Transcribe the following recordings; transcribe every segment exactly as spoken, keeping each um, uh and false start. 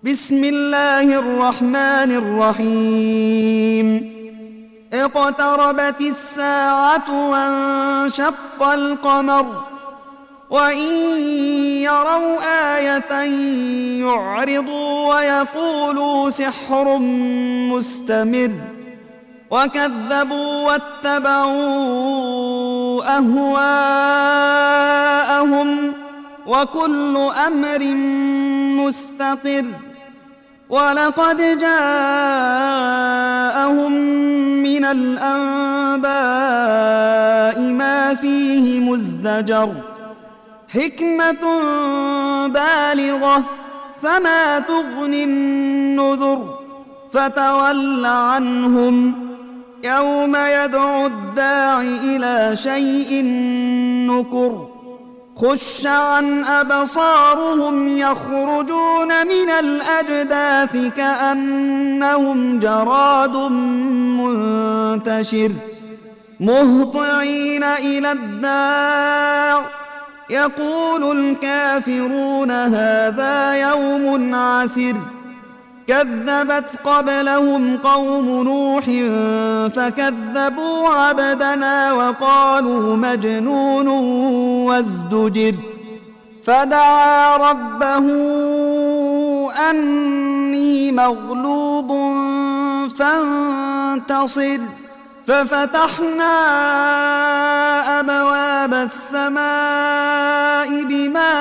بسم الله الرحمن الرحيم اقتربت الساعة وانشق القمر وإن يروا آية يعرضوا ويقولوا سحر مستمر وكذبوا واتبعوا أهواءهم وكل أمر مستقر ولقد جاءهم من الأنباء ما فيه مزدجر حكمة بالغة فما تغني النذر فتول عنهم يوم يدعو الداع إلى شيء نكر خش عن أبصارهم يخرجون من الأجداث كأنهم جراد منتشر مهطعين إلى الداع يقول الكافرون هذا يوم عسر كذبت قبلهم قوم نوح فكذبوا عبدنا وقالوا مجنون وازدجر فدعا ربه أني مغلوب فانتصر ففتحنا أبواب السماء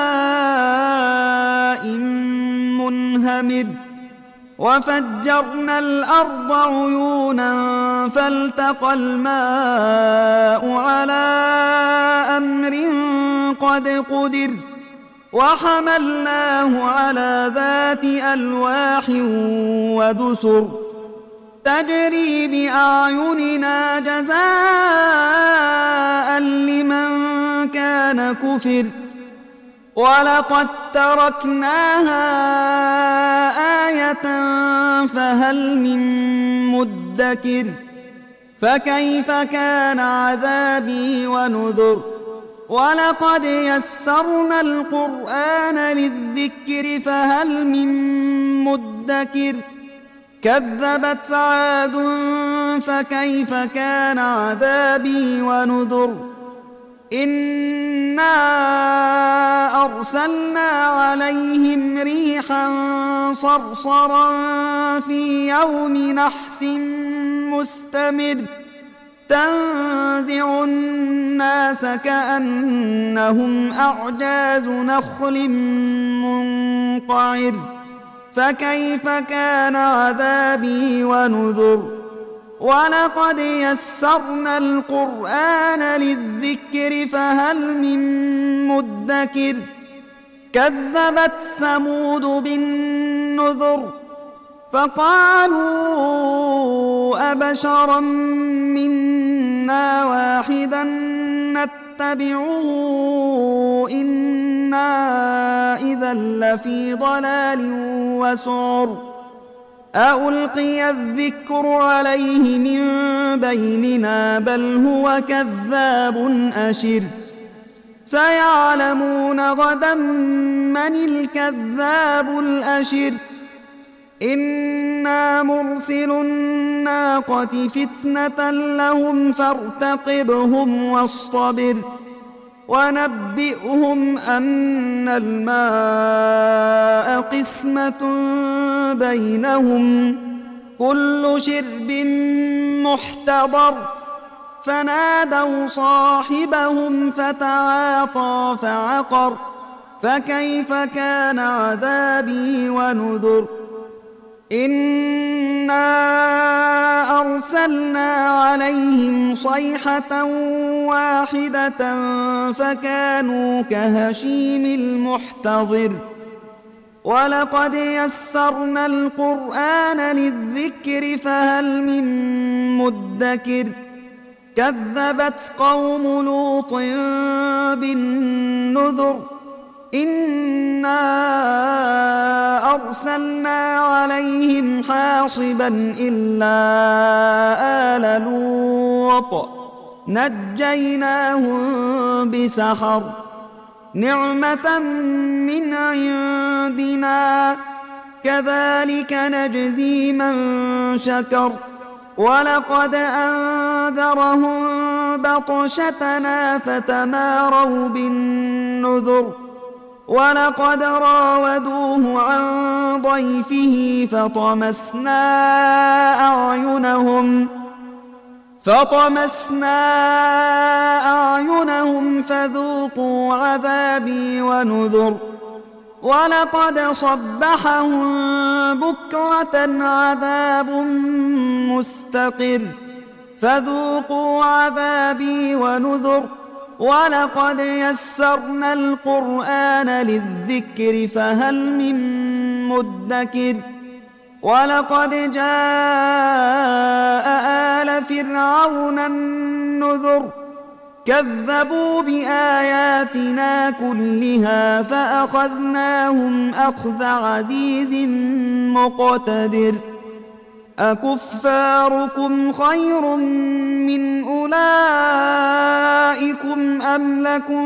بماء منهمر وفجرنا الأرض عيونا فالتقى الماء على أمر قد قدر وحملناه على ذات ألواح ودسر تجري بأعيننا جزاء لمن كان كفر ولقد تركناها آية فهل من مدكر فكيف كان عذابي ونذر ولقد يسرنا القرآن للذكر فهل من مدكر كذبت عاد فكيف كان عذابي ونذر إنا أرسلنا عليهم ريحا صرصرا في يوم نحس مستمر تنزع الناس كأنهم أعجاز نخل منقعر فكيف كان عذابي ونذر ولقد يسرنا القرآن للذكر فهل من مدكر كذبت ثمود بالنذر فقالوا أبشرا منا واحدا نتبعه إنا إذا لفي ضلال وسعر ألقي الذكر عليه من بيننا بل هو كذاب أشر سيعلمون غدا من الكذاب الأشر إنا مرسل الناقة فتنة لهم فارتقبهم واصطبر ونبئهم أن الماء قسمة بينهم كل شرب محتضر فنادوا صاحبهم فتعاطى فعقر فكيف كان عذابي ونذر إنا أرسلنا عليهم صيحة واحدة فكانوا كهشيم المحتضر ولقد يسرنا القرآن للذكر فهل من مدكر كذبت قوم لوط بالنذر إنا أرسلنا عليهم حاصبا إلا آل لوط نجيناهم بسحر نعمة من عندنا كذلك نجزي من شكر ولقد أنذرهم بطشتنا فتماروا بالنذر ولقد راودوه عن ضيفه فطمسنا أعينهم فطمسنا أعينهم فذوقوا عذابي ونذر ولقد صبحهم بكرة عذاب مستقر فذوقوا عذابي ونذر ولقد يسرنا القرآن للذكر فهل من مدكر ولقد جاء آل فرعون النذر كذبوا بآياتنا كلها فأخذناهم أخذ عزيز مقتدر أكفاركم خير من أولئكم أم لكم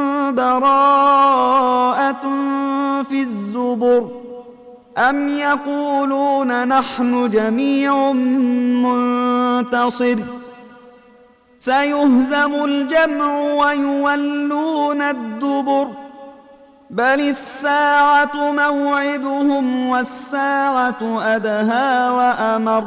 براءة في الزبر أم يقولون نحن جميع منتصر سيهزم الجمع ويولون الدبر بل الساعة موعدهم والساعة أدهى وأمر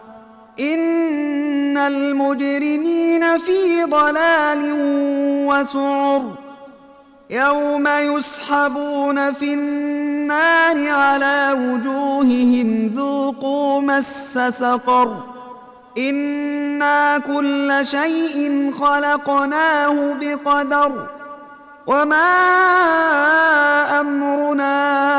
إن المجرمين في ضلال وسعر يوم يسحبون في النار على وجوههم ذوقوا مس سقر إنا كل شيء خلقناه بقدر وما أمرنا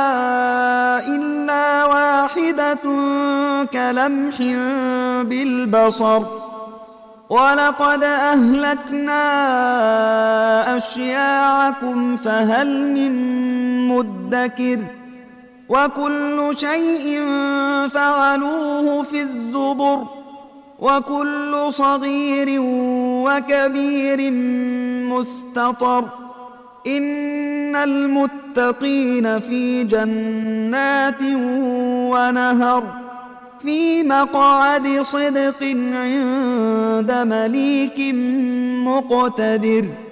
إلا واحدة كلمح بالبصر ولقد أهلكنا أشياعكم فهل من مدكر وكل شيء فعلوه في الزبر وكل صغير وكبير مستطر إن المتقين في جنات ونهر في مقعد صدق عند مليك مقتدر.